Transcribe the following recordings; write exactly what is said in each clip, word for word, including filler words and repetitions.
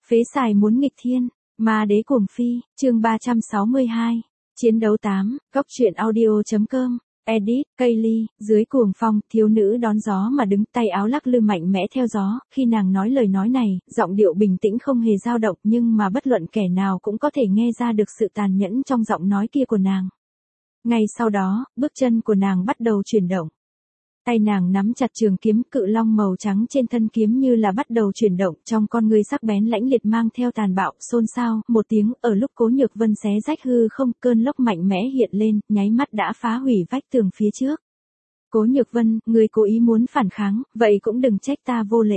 Phế xài muốn nghịch thiên, ma đế cuồng phi, chương ba trăm sáu mươi hai, chiến đấu tám, góc truyện audio.com, edit, Kaylee, dưới cuồng phong, thiếu nữ đón gió mà đứng tay áo lắc lư mạnh mẽ theo gió, khi nàng nói lời nói này, giọng điệu bình tĩnh không hề dao động nhưng mà bất luận kẻ nào cũng có thể nghe ra được sự tàn nhẫn trong giọng nói kia của nàng. Ngay sau đó, bước chân của nàng bắt đầu chuyển động. Tay nàng nắm chặt trường kiếm cự long màu trắng trên thân kiếm như là bắt đầu chuyển động, trong con ngươi sắc bén lãnh liệt mang theo tàn bạo, xôn xao, một tiếng, ở lúc Cố Nhược Vân xé rách hư không, cơn lốc mạnh mẽ hiện lên, nháy mắt đã phá hủy vách tường phía trước. Cố Nhược Vân, ngươi cố ý muốn phản kháng, vậy cũng đừng trách ta vô lễ.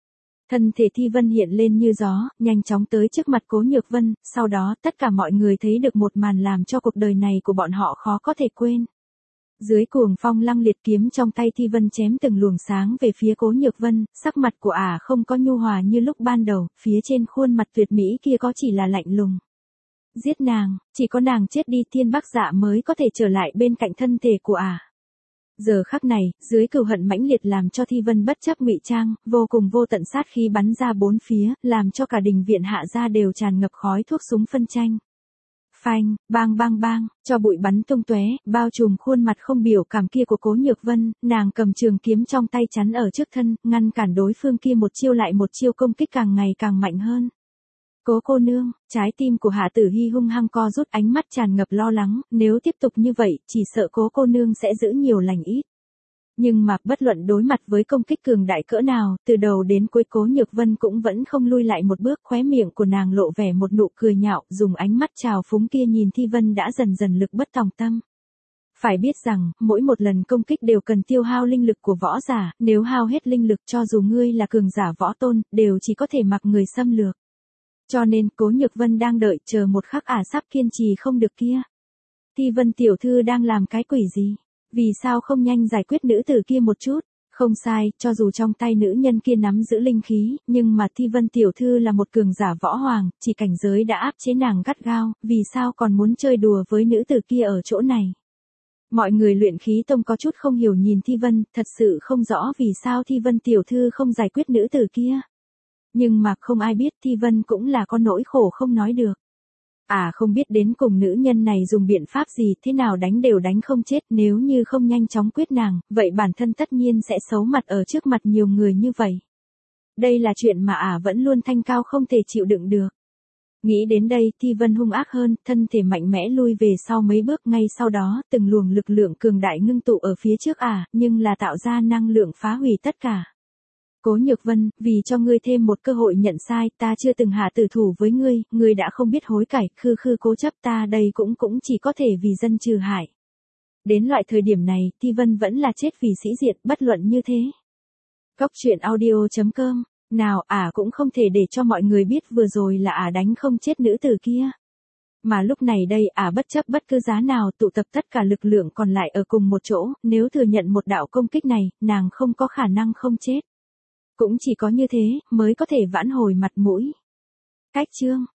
Thân thể Thi Vân hiện lên như gió, nhanh chóng tới trước mặt Cố Nhược Vân, sau đó tất cả mọi người thấy được một màn làm cho cuộc đời này của bọn họ khó có thể quên. Dưới cuồng phong lăng liệt kiếm trong tay Thi Vân chém từng luồng sáng về phía Cố Nhược Vân, sắc mặt của ả không có nhu hòa như lúc ban đầu, phía trên khuôn mặt tuyệt mỹ kia có chỉ là lạnh lùng. Giết nàng, chỉ có nàng chết đi Thiên Bắc Dạ mới có thể trở lại bên cạnh thân thể của ả. Giờ khắc này, dưới cừu hận mãnh liệt làm cho Thi Vân bất chấp ngụy trang, vô cùng vô tận sát khí bắn ra bốn phía, làm cho cả đình viện Hạ gia đều tràn ngập khói thuốc súng phân tranh. Phanh, bang bang bang, cho bụi bắn tung tóe, bao trùm khuôn mặt không biểu cảm kia của Cố Nhược Vân, nàng cầm trường kiếm trong tay chắn ở trước thân, ngăn cản đối phương kia một chiêu lại một chiêu công kích càng ngày càng mạnh hơn. Cố cô nương, trái tim của Hạ Tử Hi hung hăng co rút, ánh mắt tràn ngập lo lắng, nếu tiếp tục như vậy, chỉ sợ Cố cô nương sẽ giữ nhiều lành ít. Nhưng mà, bất luận đối mặt với công kích cường đại cỡ nào, từ đầu đến cuối Cố Nhược Vân cũng vẫn không lui lại một bước, khóe miệng của nàng lộ vẻ một nụ cười nhạo, dùng ánh mắt trào phúng kia nhìn Thi Vân đã dần dần lực bất tòng tâm. Phải biết rằng, mỗi một lần công kích đều cần tiêu hao linh lực của võ giả, nếu hao hết linh lực cho dù ngươi là cường giả võ tôn, đều chỉ có thể mặc người xâm lược. Cho nên, Cố Nhược Vân đang đợi chờ một khắc ả sắp kiên trì không được kia. Thi Vân tiểu thư đang làm cái quỷ gì? Vì sao không nhanh giải quyết nữ tử kia một chút? Không sai, cho dù trong tay nữ nhân kia nắm giữ linh khí, nhưng mà Thi Vân tiểu thư là một cường giả võ hoàng, chỉ cảnh giới đã áp chế nàng gắt gao, vì sao còn muốn chơi đùa với nữ tử kia ở chỗ này? Mọi người luyện khí tông có chút không hiểu nhìn Thi Vân, thật sự không rõ vì sao Thi Vân tiểu thư không giải quyết nữ tử kia. Nhưng mà không ai biết Thi Vân cũng là có nỗi khổ không nói được. À không biết đến cùng nữ nhân này dùng biện pháp gì, thế nào đánh đều đánh không chết, nếu như không nhanh chóng quyết nàng, vậy bản thân tất nhiên sẽ xấu mặt ở trước mặt nhiều người như vậy. Đây là chuyện mà ả à vẫn luôn thanh cao không thể chịu đựng được. Nghĩ đến đây, Thi Vân hung ác hơn, thân thể mạnh mẽ lui về sau mấy bước, ngay sau đó, từng luồng lực lượng cường đại ngưng tụ ở phía trước ả, à, nhưng là tạo ra năng lượng phá hủy tất cả. Cố Nhược Vân, vì cho ngươi thêm một cơ hội nhận sai, ta chưa từng hạ tử thủ với ngươi, ngươi đã không biết hối cải, khư khư cố chấp, ta đây cũng cũng chỉ có thể vì dân trừ hại. Đến loại thời điểm này, Thi Vân vẫn là chết vì sĩ diện, bất luận như thế. Góc truyện audio.com, nào ả à cũng không thể để cho mọi người biết vừa rồi là ả à đánh không chết nữ tử kia. Mà lúc này đây ả à bất chấp bất cứ giá nào tụ tập tất cả lực lượng còn lại ở cùng một chỗ, nếu thừa nhận một đạo công kích này, nàng không có khả năng không chết. Cũng chỉ có như thế, mới có thể vãn hồi mặt mũi. Cách chương,